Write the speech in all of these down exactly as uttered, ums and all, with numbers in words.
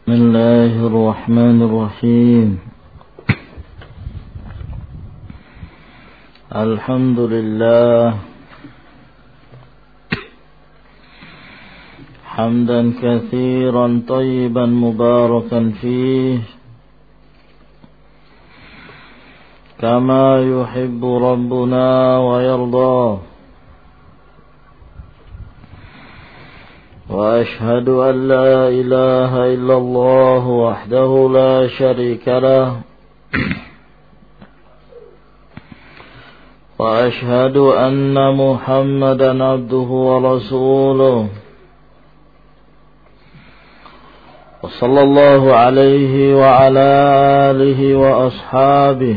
بسم الله الرحمن الرحيم الحمد لله حمدا كثيرا طيبا مباركا فيه كما يحب ربنا ويرضاه وأشهد أن لا إله إلا الله وحده لا شريك له وأشهد أن محمدا عبده ورسوله وصلى الله عليه وعلى آله وأصحابه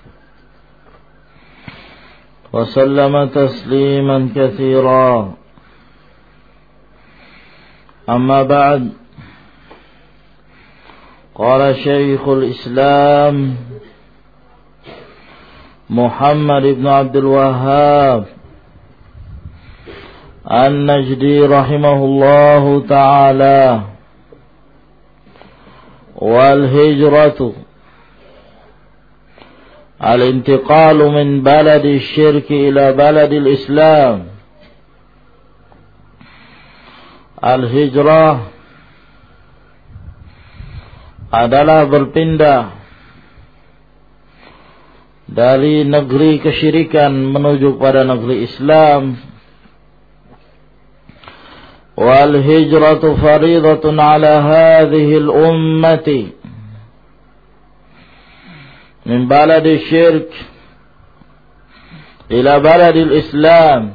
وسلم تسليما كثيرا أما بعد قال شيخ الإسلام محمد بن عبد الوهاب النجدي رحمه الله تعالى والهجرة الانتقال من بلد الشرك إلى بلد الإسلام. Al-hijrah adalah berpindah dari negeri kesyirikan menuju pada negeri Islam. Wal hijratu faridatun ala hadhihi al-ummati min baladi syirk ila baladi al-Islam.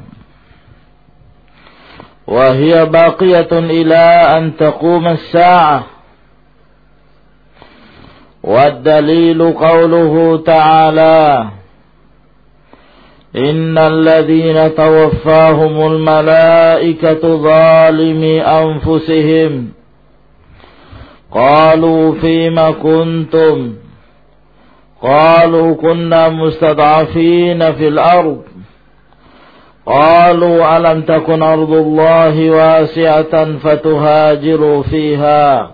وهي باقية إلى أن تقوم الساعة والدليل قوله تعالى إن الذين توفاهم الملائكة ظالمي أنفسهم قالوا فيما كنتم قالوا كنا مستضعفين في الأرض قالوا ألم تكن أرض الله واسعة فتهاجروا فيها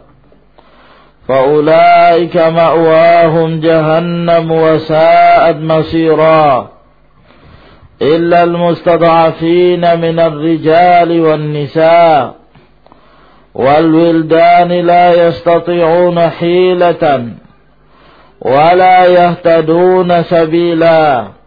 فأولئك مأواهم جهنم وساءت مصيرا إلا المستضعفين من الرجال والنساء والولدان لا يستطيعون حيلة ولا يهتدون سبيلا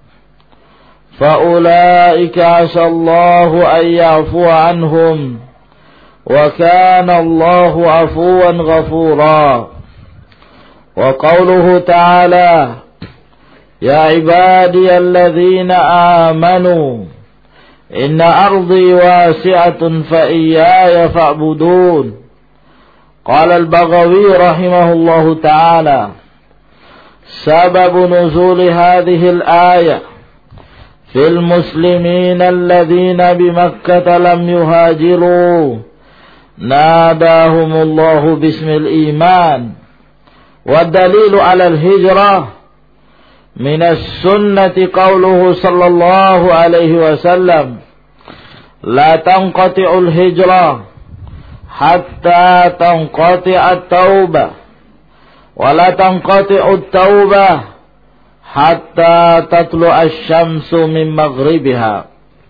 فأولئك عسى الله أن يعفو عنهم وكان الله عفوا غفورا. وقوله تعالى يا عبادي الذين آمنوا إن أرضي واسعة فإياي فاعبدون. قال البغوي رحمه الله تعالى سبب نزول هذه الآية في المسلمين الذين بمكة لم يهاجروا ناداهم الله باسم الإيمان. والدليل على الهجرة من السنة قوله صلى الله عليه وسلم لا تنقطع الهجرة حتى تنقطع التوبة ولا تنقطع التوبة hatta tatlu'a asy-syamsu min maghribiha.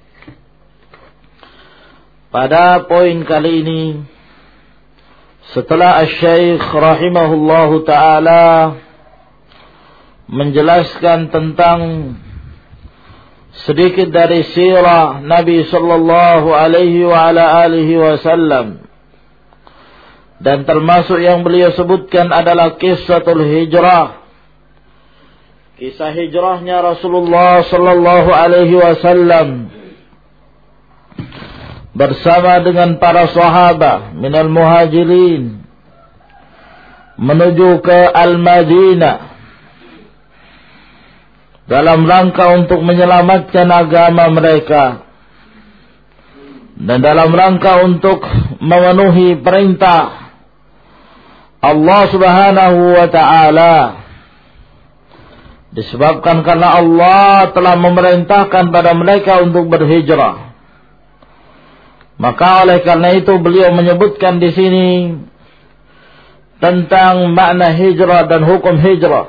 Pada poin kali ini, setelah Asy-Syaikh rahimahullahu taala menjelaskan tentang sedikit dari sirah Nabi sallallahu alaihi wa ala alihi wasallam, dan termasuk yang beliau sebutkan adalah kisahul hijrah, kisah hijrahnya Rasulullah sallallahu alaihi wasallam bersama dengan para sahabat minal muhajirin menuju ke Al-Madinah dalam rangka untuk menyelamatkan agama mereka dan dalam rangka untuk memenuhi perintah Allah Subhanahu wa taala. Disebabkan karena Allah telah memerintahkan pada mereka untuk berhijrah. Maka oleh karena itu beliau menyebutkan di sini tentang makna hijrah dan hukum hijrah.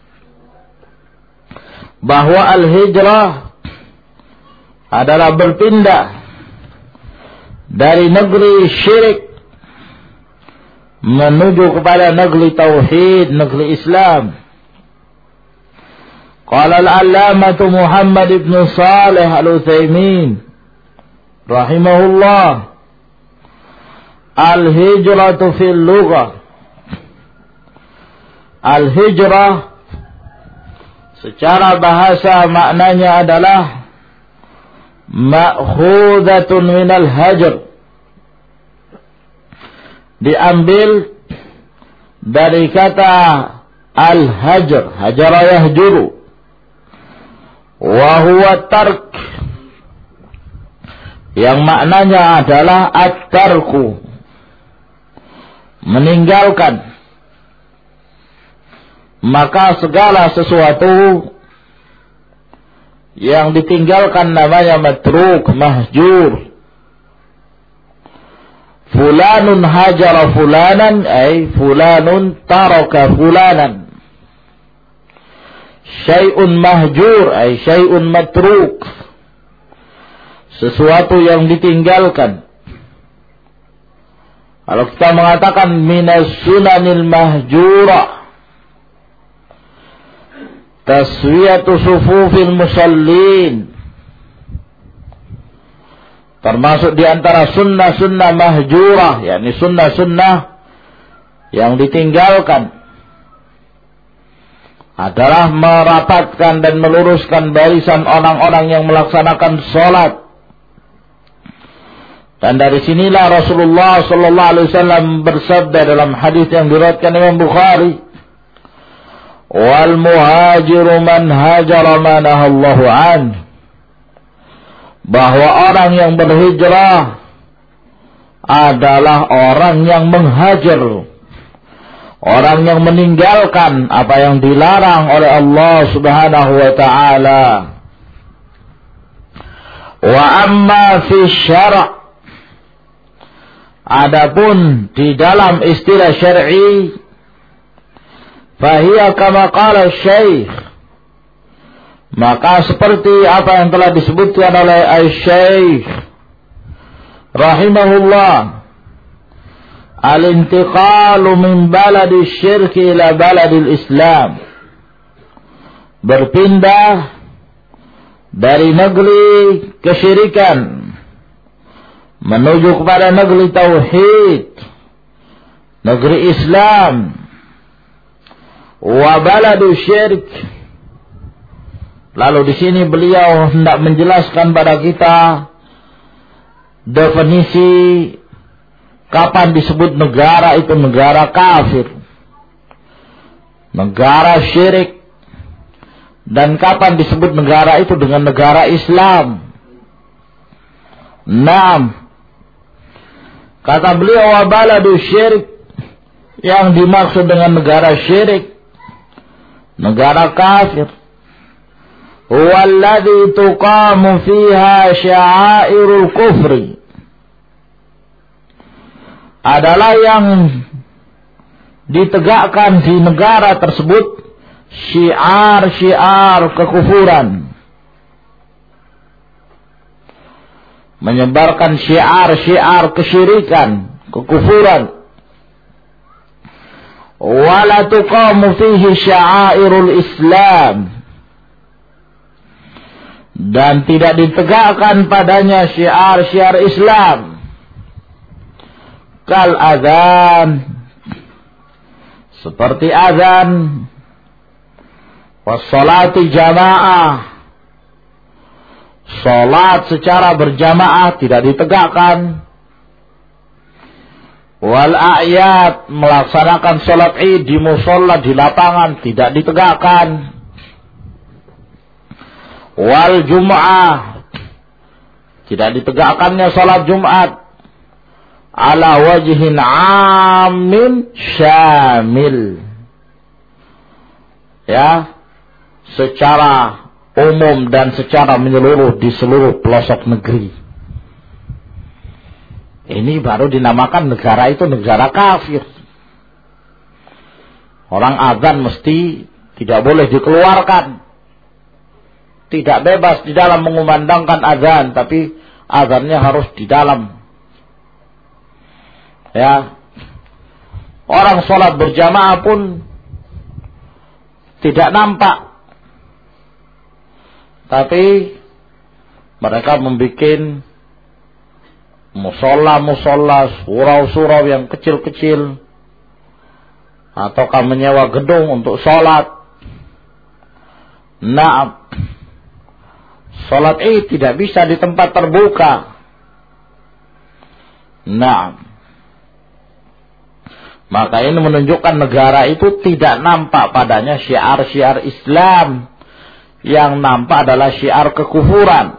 Bahwa al-hijrah adalah berpindah dari negeri syirik menuju kepada negeri tauhid, negeri Islam. Qala al-allamah Muhammad ibn Salih al-Utsaimin rahimahullah, al-hijratu fil lughah, al-hijrah secara bahasa maknanya adalah ma'khudatun minal hajr, diambil dari kata al-hajr, hajara yahjuru, wa huwa tark, yang maknanya adalah at-tarku, meninggalkan. Maka segala sesuatu yang ditinggalkan namanya matruk, mahjur. Fulanun hajara fulanan, ay fulanun taraka fulanan. Syai'un mahjur, ay syai'un matruk, sesuatu yang ditinggalkan. Kalau kita mengatakan minas sunanil mahjura, taswiyatu sufufil musallin, termasuk di antara sunnah-sunnah mahjurah, yakni sunnah-sunnah yang ditinggalkan, adalah merapatkan dan meluruskan barisan orang-orang yang melaksanakan sholat. Dan dari sinilah Rasulullah sallallahu alaihi wasallam bersabda dalam hadis yang diriwayatkan Imam Bukhari, wal muhajiru man hajara ma nahallahu an, bahwa orang yang berhijrah adalah orang yang menghajar, orang yang meninggalkan apa yang dilarang oleh Allah Subhanahu wa taala. Wa amma fi syara', adapun di dalam istilah syar'i, fahiya kama qala syekh, maka seperti apa yang telah disebutkan oleh Syekh rahimahullah, al-intiqalu min baladi syirki ila baladil Islam, berpindah dari negeri kesyirikan menuju kepada negeri tauhid, negeri Islam. Wa baladu syirk, lalu di sini beliau hendak menjelaskan pada kita definisi kapan disebut negara itu negara kafir, negara syirik, dan kapan disebut negara itu dengan negara Islam. Naam, kata beliau, wa baladu syirk, yang dimaksud dengan negara syirik, negara kafir, huwallazi tuqamu fiha sya'airul kufri, adalah yang ditegakkan di negara tersebut syiar-syiar kekufuran, menyebarkan syiar-syiar kesyirikan, kekufuran. Wala tuqamu fihi sya'airul Islam, dan tidak ditegakkan padanya syiar-syiar Islam. Kal azan, seperti azan, wassalati jamaah, salat secara berjamaah tidak ditegakkan. Wal a'yad, melaksanakan salat Id di musalla, di lapangan, tidak ditegakkan. Wal jum'ah, tidak ditegakkannya salat Jumat. Ala wajhin amin syamil, ya, secara umum dan secara menyeluruh di seluruh pelosok negeri. Ini baru dinamakan negara itu negara kafir. Orang azan mesti tidak boleh dikeluarkan. Tidak bebas di dalam mengumandangkan azan, tapi azannya harus di dalam. Ya. Orang sholat berjamaah pun tidak nampak. Tapi mereka membuat musola-musola, surau-surau yang kecil-kecil, ataukah menyewa gedung untuk sholat. Nah, sholat Id tidak bisa di tempat terbuka. Nah, maka ini menunjukkan negara itu tidak nampak padanya syiar-syiar Islam. Yang nampak adalah syiar kekufuran.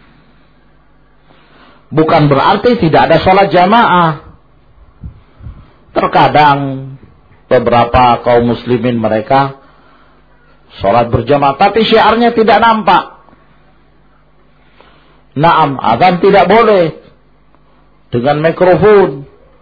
Bukan berarti tidak ada sholat jamaah. Terkadang beberapa kaum muslimin mereka sholat berjamaah, tapi syiarnya tidak nampak. Naam, azan tidak boleh dengan mikrofon.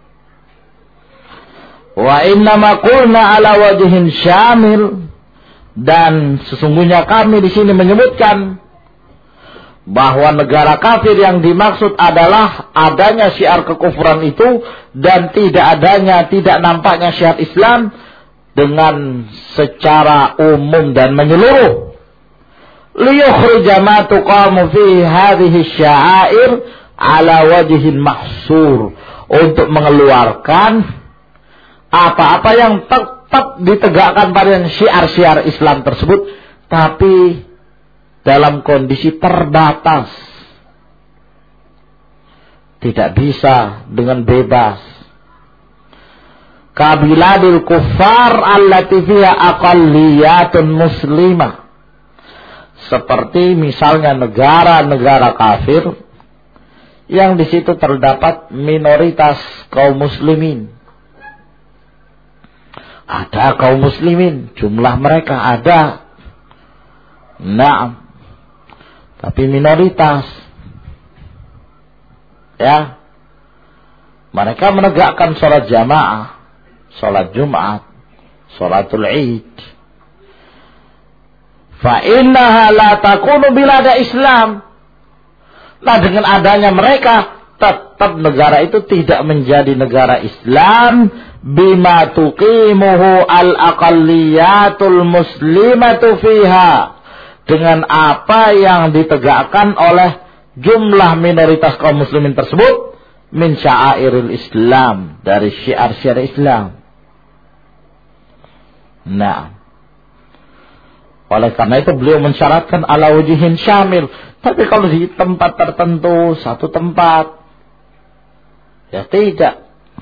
Wa innama qulna ala wajhin syamil, dan sesungguhnya kami di sini menyebutkan bahwa negara kafir yang dimaksud adalah adanya syiar kekufuran itu dan tidak adanya, tidak nampaknya syiar Islam dengan secara umum dan menyeluruh. Liyukhrija ma tuqamu fi hadhihi sya'air ala wajhin mahsur, untuk mengeluarkan apa-apa yang tetap ditegakkan pada syiar-syiar Islam tersebut, tapi dalam kondisi terbatas. Tidak bisa dengan bebas. Kabiladil kuffar allati fiha aqalliyatun muslimah. Seperti misalnya negara-negara kafir yang di situ terdapat minoritas kaum muslimin. Ada kaum muslimin, jumlah mereka ada. Nah, tapi minoritas. Ya. Mereka menegakkan sholat jamaah, sholat Jumat, sholatul Id. Fa innaha la takunu bilada Islam. Nah, dengan adanya mereka, tetap negara itu tidak menjadi negara Islam. Bima tuqimuhu al-aqalliyatul muslimatu fiha, dengan apa yang ditegakkan oleh jumlah minoritas kaum muslimin tersebut min sya'airil Islam, dari syiar-syiar Islam. Nah, oleh karena itu beliau mensyaratkan ala wajhin syamil. Tapi kalau di tempat tertentu, satu tempat, ya tidak.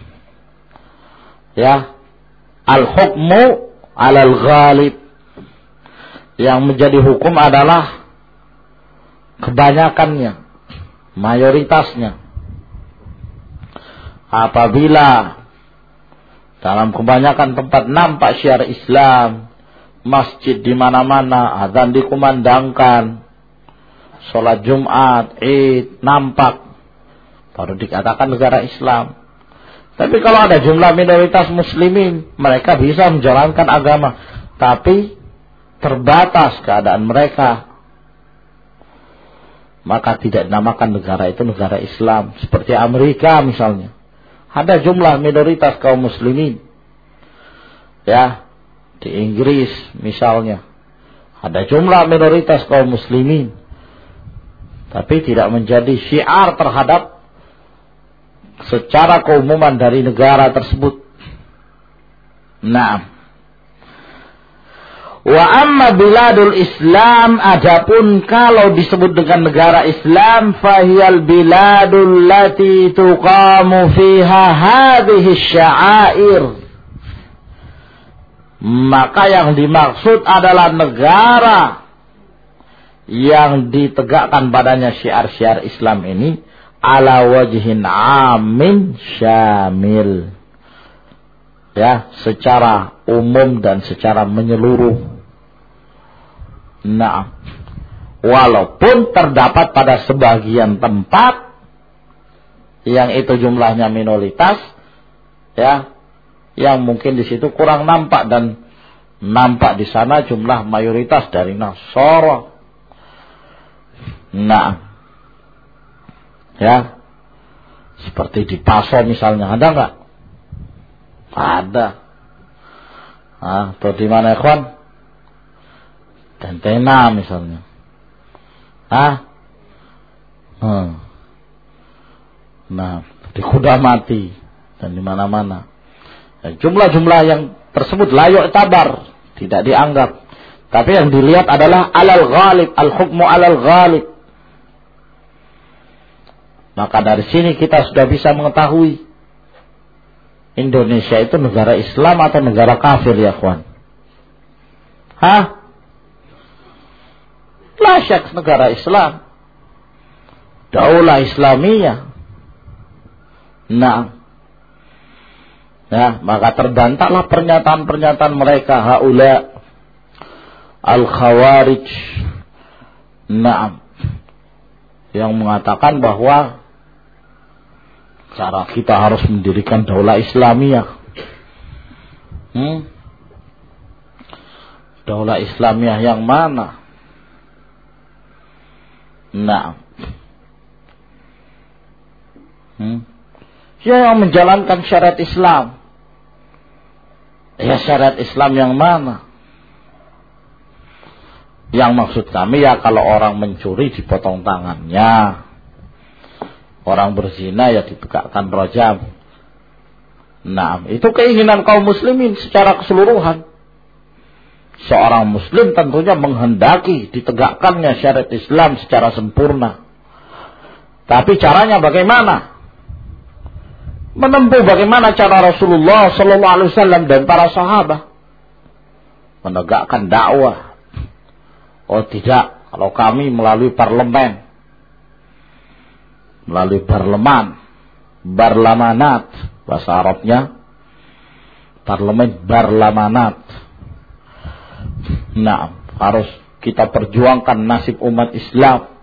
Ya, al-hukmu alal ghalib, yang menjadi hukum adalah kebanyakannya, mayoritasnya. Apabila dalam kebanyakan tempat nampak syiar Islam, masjid di mana-mana, azan dikumandangkan, sholat Jumat, Id nampak, baru dikatakan negara Islam. Tapi kalau ada jumlah minoritas muslimin, mereka bisa menjalankan agama, tapi terbatas keadaan mereka, maka tidak dinamakan negara itu negara Islam. Seperti Amerika misalnya, ada jumlah minoritas kaum muslimin. Ya, di Inggris misalnya, ada jumlah minoritas kaum muslimin, tapi tidak menjadi syiar terhadap secara keumuman dari negara tersebut. Nah, wa amma biladul Islam, adapun kalau disebut dengan negara Islam, fahiyal biladul lati tuqamu fiha hadhihi sya'air, maka yang dimaksud adalah negara yang ditegakkan padanya syiar-syiar Islam ini ala wajhin amin syamil, ya, secara umum dan secara menyeluruh. Nah, walaupun terdapat pada sebagian tempat yang itu jumlahnya minoritas, ya, yang mungkin di situ kurang nampak dan nampak di sana jumlah mayoritas dari Nasara. Nah, ya, seperti di Paso misalnya, ada nggak? Ada. Ah, atau di mana, ikhwan? Tentena misalnya. Ah, hmm. Nah, di Kuda Mati dan di mana-mana. Ya, jumlah-jumlah yang tersebut layak tabar, tidak dianggap. Tapi yang dilihat adalah alal ghalib, al-hukmu alal ghalib. Maka dari sini kita sudah bisa mengetahui Indonesia itu negara Islam atau negara kafir, ya kawan? Hah? La syak negara Islam. Daulah Islamiyah. Nah, ya, maka terbantahlah pernyataan-pernyataan mereka haula al-khawarij, nah, yang mengatakan bahwa cara kita harus mendirikan daulah Islamiyah. Hmm? Daulah Islamiyah yang mana? Nah, hmm? Ya, yang menjalankan syariat Islam. Ya, syariat Islam yang mana? Yang maksud kami ya kalau orang mencuri dipotong tangannya, orang berzina ya ditegakkan rajam. Nah, itu keinginan kaum muslimin secara keseluruhan. Seorang muslim tentunya menghendaki ditegakkannya syariat Islam secara sempurna. Tapi caranya bagaimana? Menempuh bagaimana cara Rasulullah Sallallahu Alaihi Wasallam dan para sahabat menegakkan dakwah. Oh tidak, kalau kami melalui parlemen, melalui parlemen, barlamanat bahasa Arabnya, parlemen barlamanat. Nah, harus kita perjuangkan nasib umat Islam.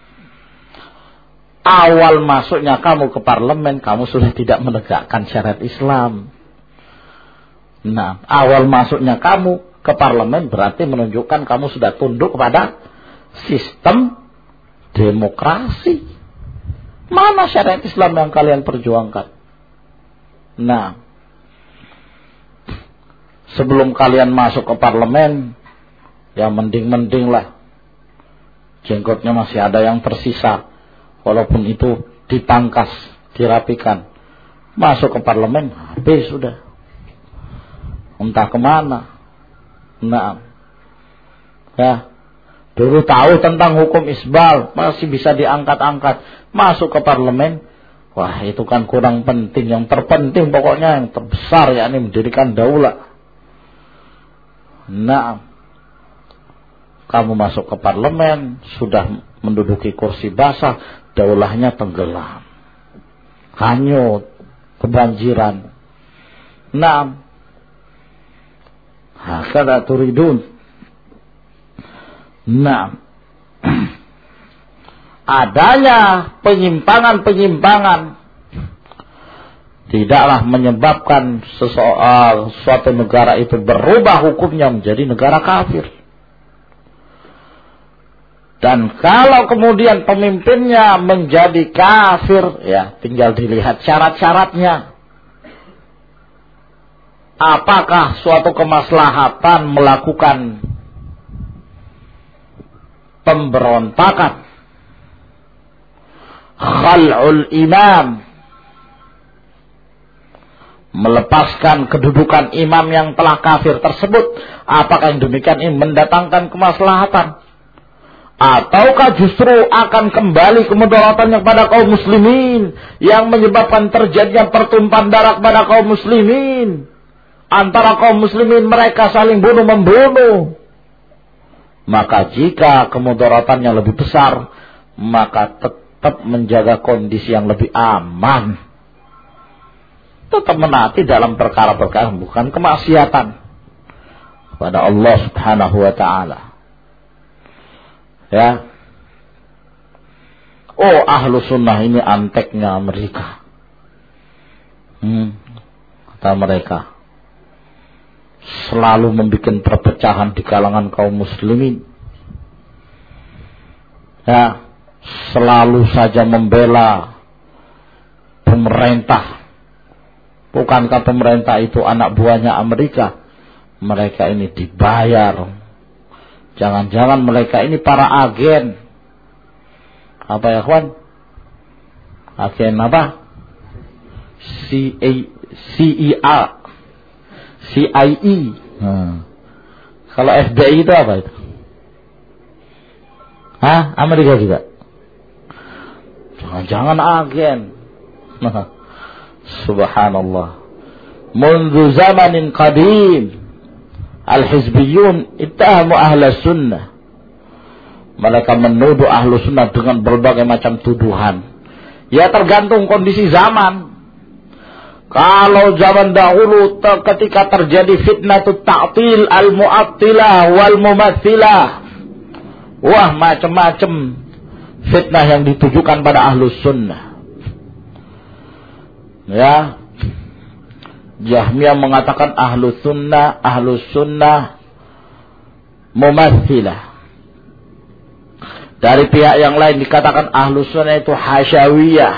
Awal masuknya kamu ke parlemen, kamu sudah tidak menegakkan syariat Islam. Nah, awal masuknya kamu ke parlemen berarti menunjukkan kamu sudah tunduk kepada sistem demokrasi. Mana syariat Islam yang kalian perjuangkan? Nah, sebelum kalian masuk ke parlemen, ya mending-mending lah jenggotnya masih ada yang tersisa. Walaupun itu dipangkas, dirapikan. Masuk ke parlemen, habis sudah. Entah kemana. Nah, ya, dulu tahu tentang hukum isbal, masih bisa diangkat-angkat. Masuk ke parlemen, wah itu kan kurang penting. Yang terpenting pokoknya yang terbesar, yakni mendirikan daulah. Nah, kamu masuk ke parlemen, sudah menduduki kursi basah, daulahnya tenggelam, hanyut, kebanjiran. Naam, hakada turidun. Naam, adanya penyimpangan-penyimpangan tidaklah menyebabkan sesuatu, suatu negara itu berubah hukumnya menjadi negara kafir. Dan kalau kemudian pemimpinnya menjadi kafir, ya tinggal dilihat syarat-syaratnya. Apakah suatu kemaslahatan melakukan pemberontakan, khal'ul imam, melepaskan kedudukan imam yang telah kafir tersebut, apakah yang demikian ini mendatangkan kemaslahatan? Ataukah justru akan kembali kemudaratan kepada kaum muslimin yang menyebabkan terjadinya pertumpahan darah kepada kaum muslimin, antara kaum muslimin mereka saling bunuh-membunuh? Maka jika kemudaratannya lebih besar, maka tetap menjaga kondisi yang lebih aman, tetap menaati dalam perkara-perkara bukan kemaksiatan kepada Allah Subhanahu wa ta'ala. Ya, oh ahlu sunnah ini anteknya mereka. Hmm, kata mereka, selalu membuat perpecahan di kalangan kaum muslimin. Ya, selalu saja membela pemerintah. Bukankah pemerintah itu anak buahnya Amerika? Mereka ini dibayar. Jangan-jangan mereka ini para agen. Apa ya kawan? Agen apa? C I A C I E. Hmm. Kalau F B I itu apa itu? Hah? Amerika juga? Jangan-jangan agen. Subhanallah. Mundu zamanin qadim al-hizbiyun ittahamu ahla sunnah. Mereka menuduh ahlu sunnah dengan berbagai macam tuduhan. Ya tergantung kondisi zaman. Kalau zaman dahulu ketika terjadi fitnah ta'til al-mu'attilah wal mumathilah, wah macam-macam fitnah yang ditujukan pada ahlu sunnah. Ya, Jahmiyah mengatakan ahlu sunnah, ahlu sunnah mumathilah. Dari pihak yang lain dikatakan ahlu sunnah itu hasyawiyah.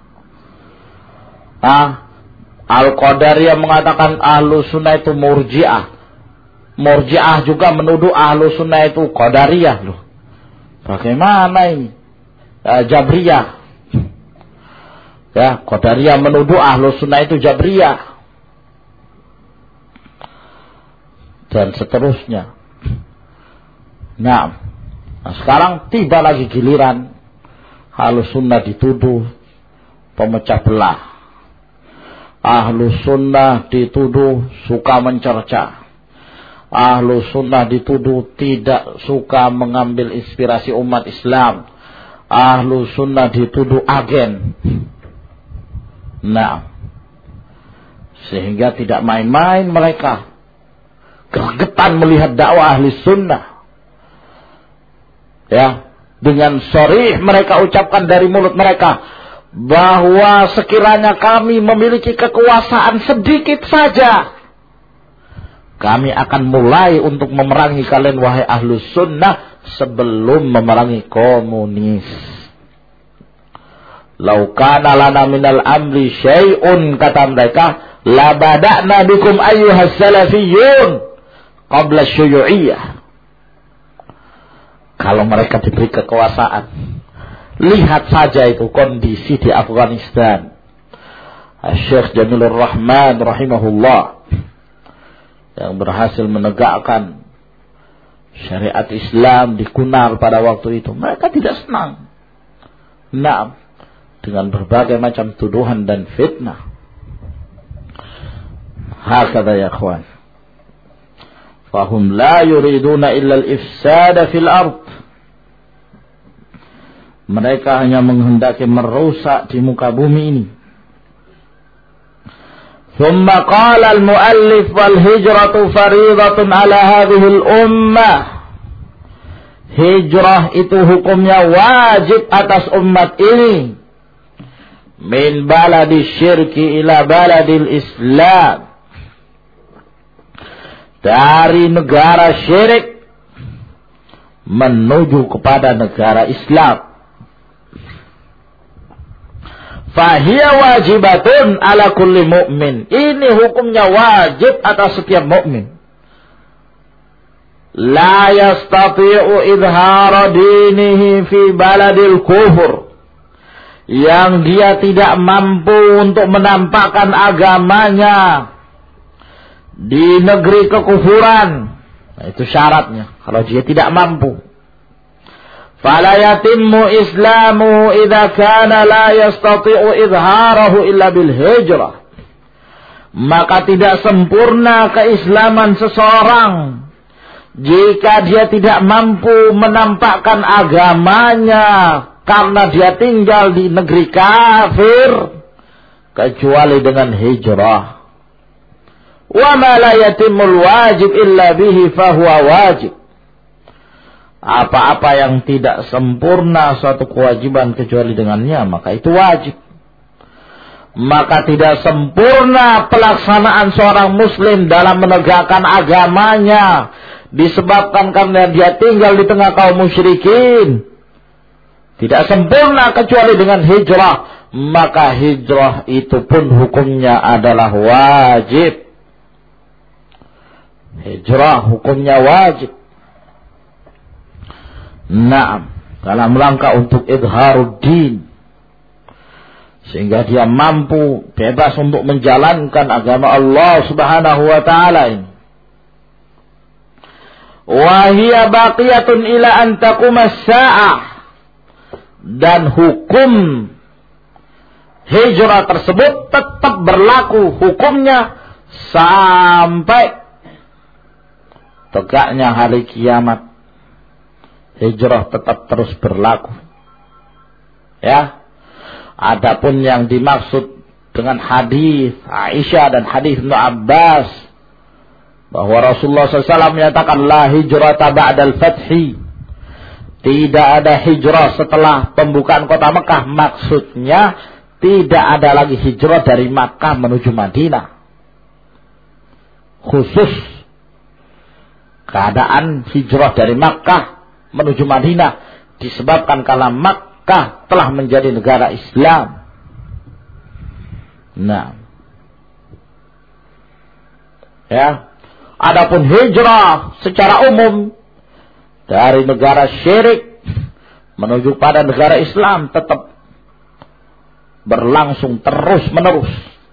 Ah, Al-Qadariyah mengatakan ahlu sunnah itu murji'ah. Murji'ah juga menuduh ahlu sunnah itu qadariyah loh. Bagaimana ini? Ya, Jabriyah. Ya, Qadariyah menuduh ahlu sunnah itu Jabriyah. Dan seterusnya. Nah, nah sekarang tiba lagi giliran ahlu sunnah dituduh pemecah belah. Ahlu sunnah dituduh suka mencerca. Ahlu sunnah dituduh tidak suka mengambil inspirasi umat Islam. Ahlu sunnah dituduh agen. Nah, sehingga tidak main-main mereka. Gregetan melihat dakwah ahli sunnah. Ya, dengan sharih mereka ucapkan dari mulut mereka bahwa sekiranya kami memiliki kekuasaan sedikit saja, kami akan mulai untuk memerangi kalian wahai ahlu sunnah sebelum memerangi komunis. Lau kana lana minal amri syai'un, kata mereka, la bada'na bikum ayyuhas salafiyun qabla syuyu'iyah. Kalau mereka diberi kekuasaan, lihat saja itu kondisi di Afghanistan. Syekh Jamilur Rahman rahimahullah yang berhasil menegakkan syariat Islam di Kunar pada waktu itu, mereka tidak senang. Nah, dengan berbagai macam tuduhan dan fitnah. Hakadha ya ikhwan. Fahum la yuriduna illa al-ifsada fil ard. Mereka hanya menghendaki merusak di muka bumi ini. ثم قال المؤلف والهجرة فريضة على هذه الأمة. Hijrah itu hukumnya wajib atas umat ini. Min baladi syirki ila baladil Islam. Dari negara syirik menuju kepada negara Islam. Fahiya wajibatun ala kulli mu'min. Ini hukumnya wajib atas setiap mukmin. La yastati'u idhara dinihi fi baladil kufur. Yang dia tidak mampu untuk menampakkan agamanya di negeri kekufuran. Nah, itu syaratnya. Kalau dia tidak mampu. Fala yatimmu islamu idza kana la yastati'u idharahu illa bil hijrah. Maka tidak sempurna keislaman seseorang jika dia tidak mampu menampakkan agamanya karena dia tinggal di negeri kafir, kecuali dengan hijrah. Wa ma la yatimmul wajib illa bihi fahuwa wajib. Apa-apa yang tidak sempurna suatu kewajiban kecuali dengannya, maka itu wajib. maka tidak sempurna pelaksanaan seorang muslim dalam menegakkan agamanya disebabkan karena dia tinggal di tengah kaum musyrikin. Tidak sempurna kecuali dengan hijrah, maka hijrah itu pun hukumnya adalah wajib. Hijrah hukumnya wajib. Naam, dalam rangka untuk idharuddin, sehingga dia mampu bebas untuk menjalankan agama Allah Subhanahu wa taala ini. Wa hiya baqiyatun ila an taquma as-sa'ah. Dan hukum hijrah tersebut tetap berlaku hukumnya sampai tegaknya hari kiamat. Hijrah tetap terus berlaku. Ya. Adapun yang dimaksud dengan hadis Aisyah dan hadis Ibnu Abbas bahwa Rasulullah shallallahu alaihi wasallam menyatakan la hijrata ba'dal fathi, tidak ada hijrah setelah pembukaan kota Mekah, maksudnya tidak ada lagi hijrah dari Makkah menuju Madinah. Khusus keadaan hijrah dari Makkah menuju Madinah disebabkan karena Makkah telah menjadi negara Islam. Nah, ya. Adapun hijrah secara umum dari negara syirik menuju pada negara Islam tetap berlangsung terus menerus.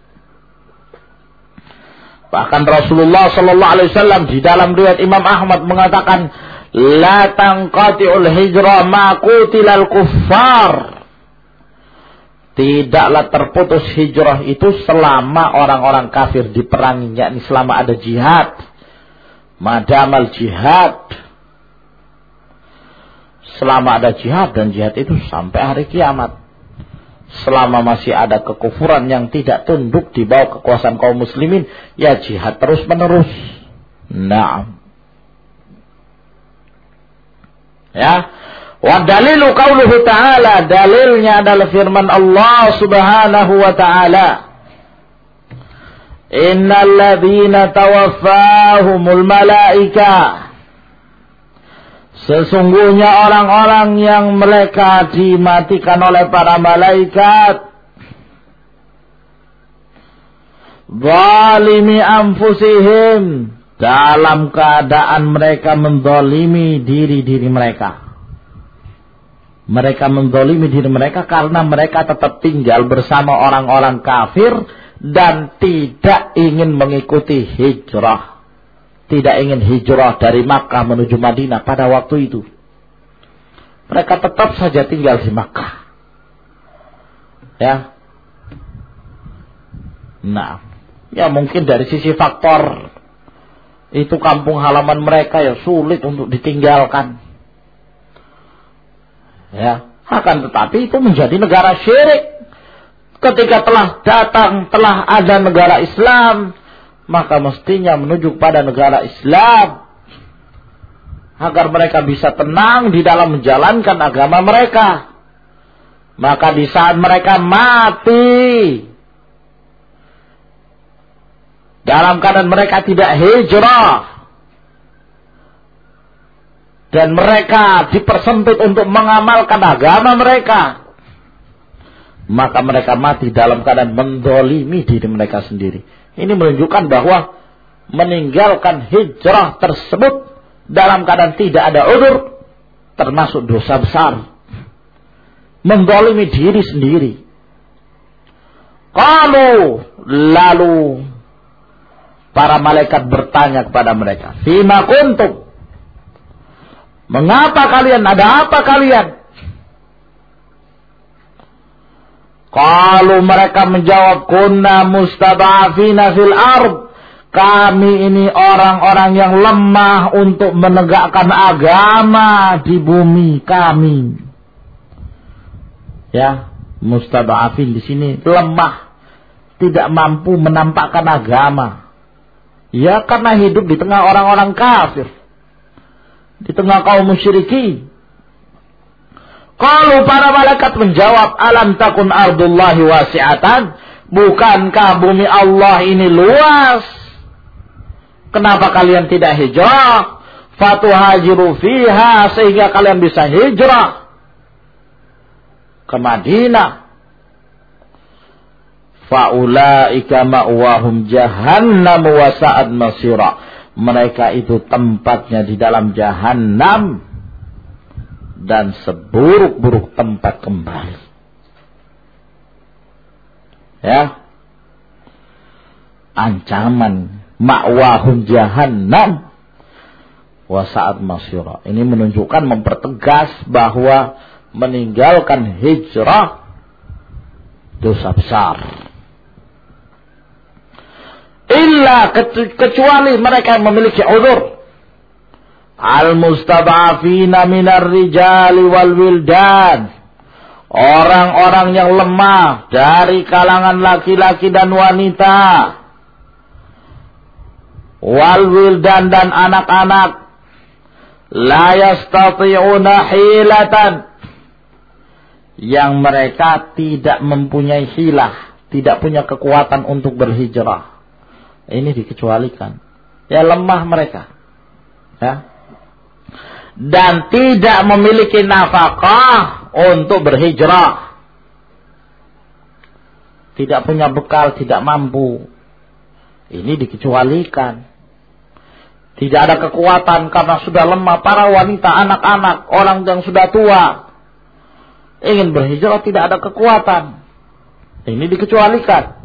Bahkan Rasulullah Sallallahu Alaihi Wasallam di dalam riwayat Imam Ahmad mengatakan, la tanqati'ul hijrah ma qutilal kuffar. Tidaklah terputus hijrah itu selama orang-orang kafir diperangi, yakni selama ada jihad. Madamal jihad. Selama ada jihad, dan jihad itu sampai hari kiamat. Selama masih ada kekufuran yang tidak tunduk di bawah kekuasaan kaum muslimin, ya jihad terus menerus. Naam. Ya. Wa dalilu qauluhu ta'ala, dalilnya adalah firman Allah Subhanahu wa ta'ala. Innal ladzina tawaffahumul malaika, sesungguhnya orang-orang yang mereka dimatikan oleh para malaikat, zalimi anfusihim, dalam keadaan mereka menzalimi diri-diri mereka. Mereka menzalimi diri mereka karena mereka tetap tinggal bersama orang-orang kafir dan tidak ingin mengikuti hijrah. Tidak ingin hijrah dari Makkah menuju Madinah pada waktu itu. Mereka tetap saja tinggal di Makkah. Ya. Nah, ya mungkin dari sisi faktor itu kampung halaman mereka ya sulit untuk ditinggalkan. Ya, akan tetapi itu menjadi negara syirik. Ketika telah datang, telah ada negara Islam, maka mestinya menuju pada negara Islam agar mereka bisa tenang di dalam menjalankan agama mereka. Maka di saat mereka mati dalam keadaan mereka tidak hijrah dan mereka dipersempit untuk mengamalkan agama mereka, maka mereka mati dalam keadaan mendolimi diri mereka sendiri. Ini menunjukkan bahwa meninggalkan hijrah tersebut dalam keadaan tidak ada udzur termasuk dosa besar. Mendolimi diri sendiri. Qalu, lalu para malaikat bertanya kepada mereka, fima kuntum, mengapa kalian, ada apa kalian? Kalau mereka menjawab, kunna mustada'afina fil ard, kami ini orang-orang yang lemah untuk menegakkan agama di bumi kami. Ya, mustada'afin di sini lemah, tidak mampu menampakkan agama. Ya, karena hidup di tengah orang-orang kafir, di tengah kaum musyrikin. Kalau para malaikat menjawab, alam takun ardullahi wasi'atan, Bukankah bumi Allah ini luas? Kenapa kalian tidak hijrah? Fatuhajiru fiha, sehingga kalian bisa hijrah ke Madinah. Faulaika ma'wahum jahannam wa sa'at masira. Mereka itu tempatnya di dalam jahannam dan seburuk-buruk tempat kembali. Ya. Ancaman ma'wahum jahannam wa sa'at masira. Ini menunjukkan, mempertegas bahwa meninggalkan hijrah dosa besar. Illa kecuali mereka yang memiliki uzur. Al-mustad'afina minar rijali wal wildan. Orang-orang yang lemah dari kalangan laki-laki dan wanita. Wal wildan, dan anak-anak. La yastati'una hilatan. Yang mereka tidak mempunyai hilah, tidak punya kekuatan untuk berhijrah. Ini dikecualikan. Ya, lemah mereka. Ya. Dan tidak memiliki nafkah untuk berhijrah. Tidak punya bekal, tidak mampu. Ini dikecualikan. Tidak ada kekuatan karena sudah lemah. Para wanita, anak-anak, orang yang sudah tua, ingin berhijrah, tidak ada kekuatan. Ini dikecualikan.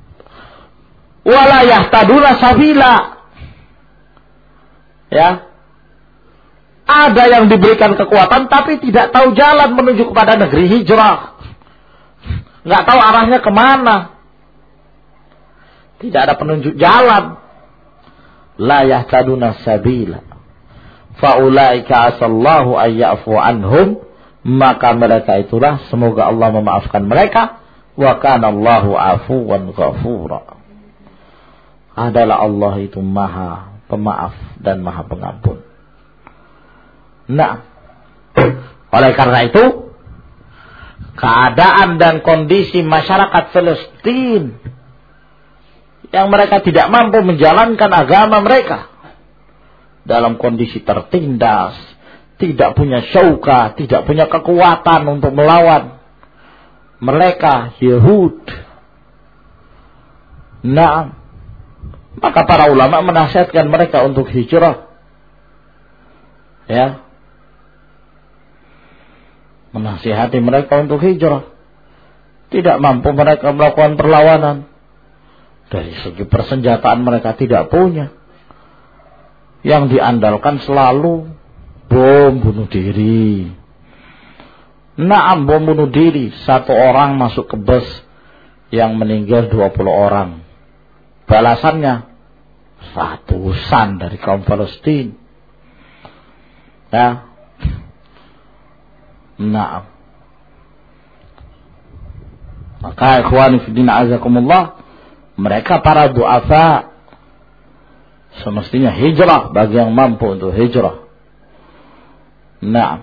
Wala yahtaduna sabila. Ya. Ada yang diberikan kekuatan tapi tidak tahu jalan menuju kepada negeri hijrah. Enggak tahu arahnya kemana. Tidak ada penunjuk jalan. La yahtaduna sabila. Faulaika asallahu ayyafu anhum. Maka mereka itulah, semoga Allah memaafkan mereka. Wa kana Allahu afuwan ghafura. Adalah Allah itu maha pemaaf dan maha pengampun. Nah, oleh karena itu, keadaan dan kondisi masyarakat Palestina yang mereka tidak mampu menjalankan agama mereka, dalam kondisi tertindas, tidak punya syauka, tidak punya kekuatan untuk melawan mereka Yahud. Nah, maka para ulama menasihatkan mereka untuk hijrah. Ya. Menasihati mereka untuk hijrah. Tidak mampu mereka melakukan perlawanan. Dari segi persenjataan mereka tidak punya. Yang diandalkan selalu bom bunuh diri. Naam, bom bunuh diri. Satu orang masuk ke bus yang meninggal dua puluh orang. Balasannya ratusan dari kaum Palestina. Ya. Nah. Maka ikhwani fi din azakumullah, mereka para du'afa semestinya hijrah bagi yang mampu untuk hijrah. Nah.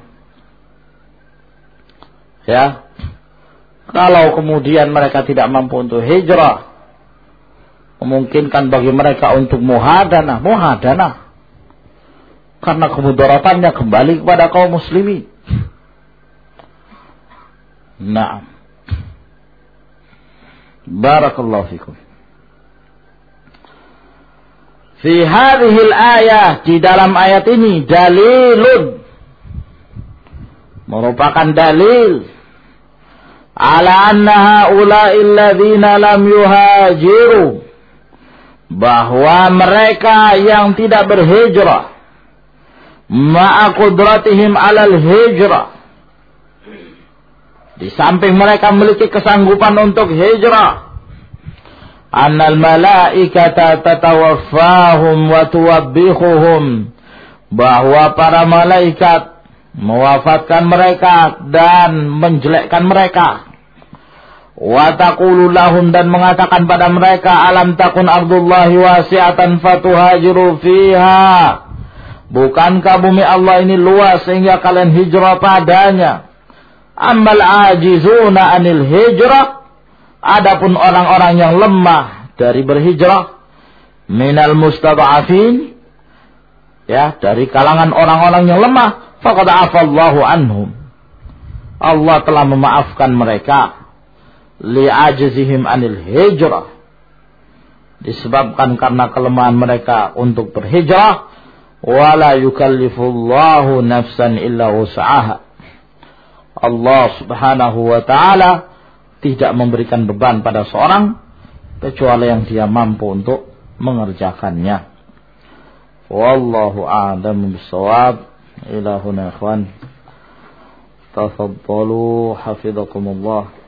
Ya. Kalau kemudian mereka tidak mampu untuk hijrah, memungkinkan bagi mereka untuk muhadanah, muhadanah. Karena kemudaratannya kembali kepada kaum muslimin. Nah. Barakallahu fikum. Fi hadhil ayah, di dalam ayat ini, dalilun, merupakan dalil ala anna haula'i alladhina lam yuhajiru, bahwa mereka yang tidak berhijrah, ma'a qudratihim alal hijrah, di samping mereka memiliki kesanggupan untuk hijrah, annal malaikata tatawaffahum wa tuwabbihuhum, bahwa para malaikat mewafatkan mereka dan menjelekkan mereka. Wa taqulu lahum, dan mengatakan pada mereka, alam takun ardullahi wasi'atan fatuhajiru fiha, bukankah bumi Allah ini luas sehingga kalian hijrah padanya? Ammal ajizuna anil hijrah, Adapun orang-orang yang lemah dari berhijrah, minal mustad'afin, ya, dari kalangan orang-orang yang lemah, faqad afallahu anhum. Allah telah memaafkan mereka li'ajzihim anil hijrah, disebabkan karena kelemahan mereka untuk berhijrah. Wala yukallifullahu nafsan illa wus'aha. Allah subhanahu wa ta'ala tidak memberikan beban pada seorang kecuali yang dia mampu untuk mengerjakannya. Wallahu a'lam bissawab. Ila huna ikhwan, tafaddalu hafizakumullah.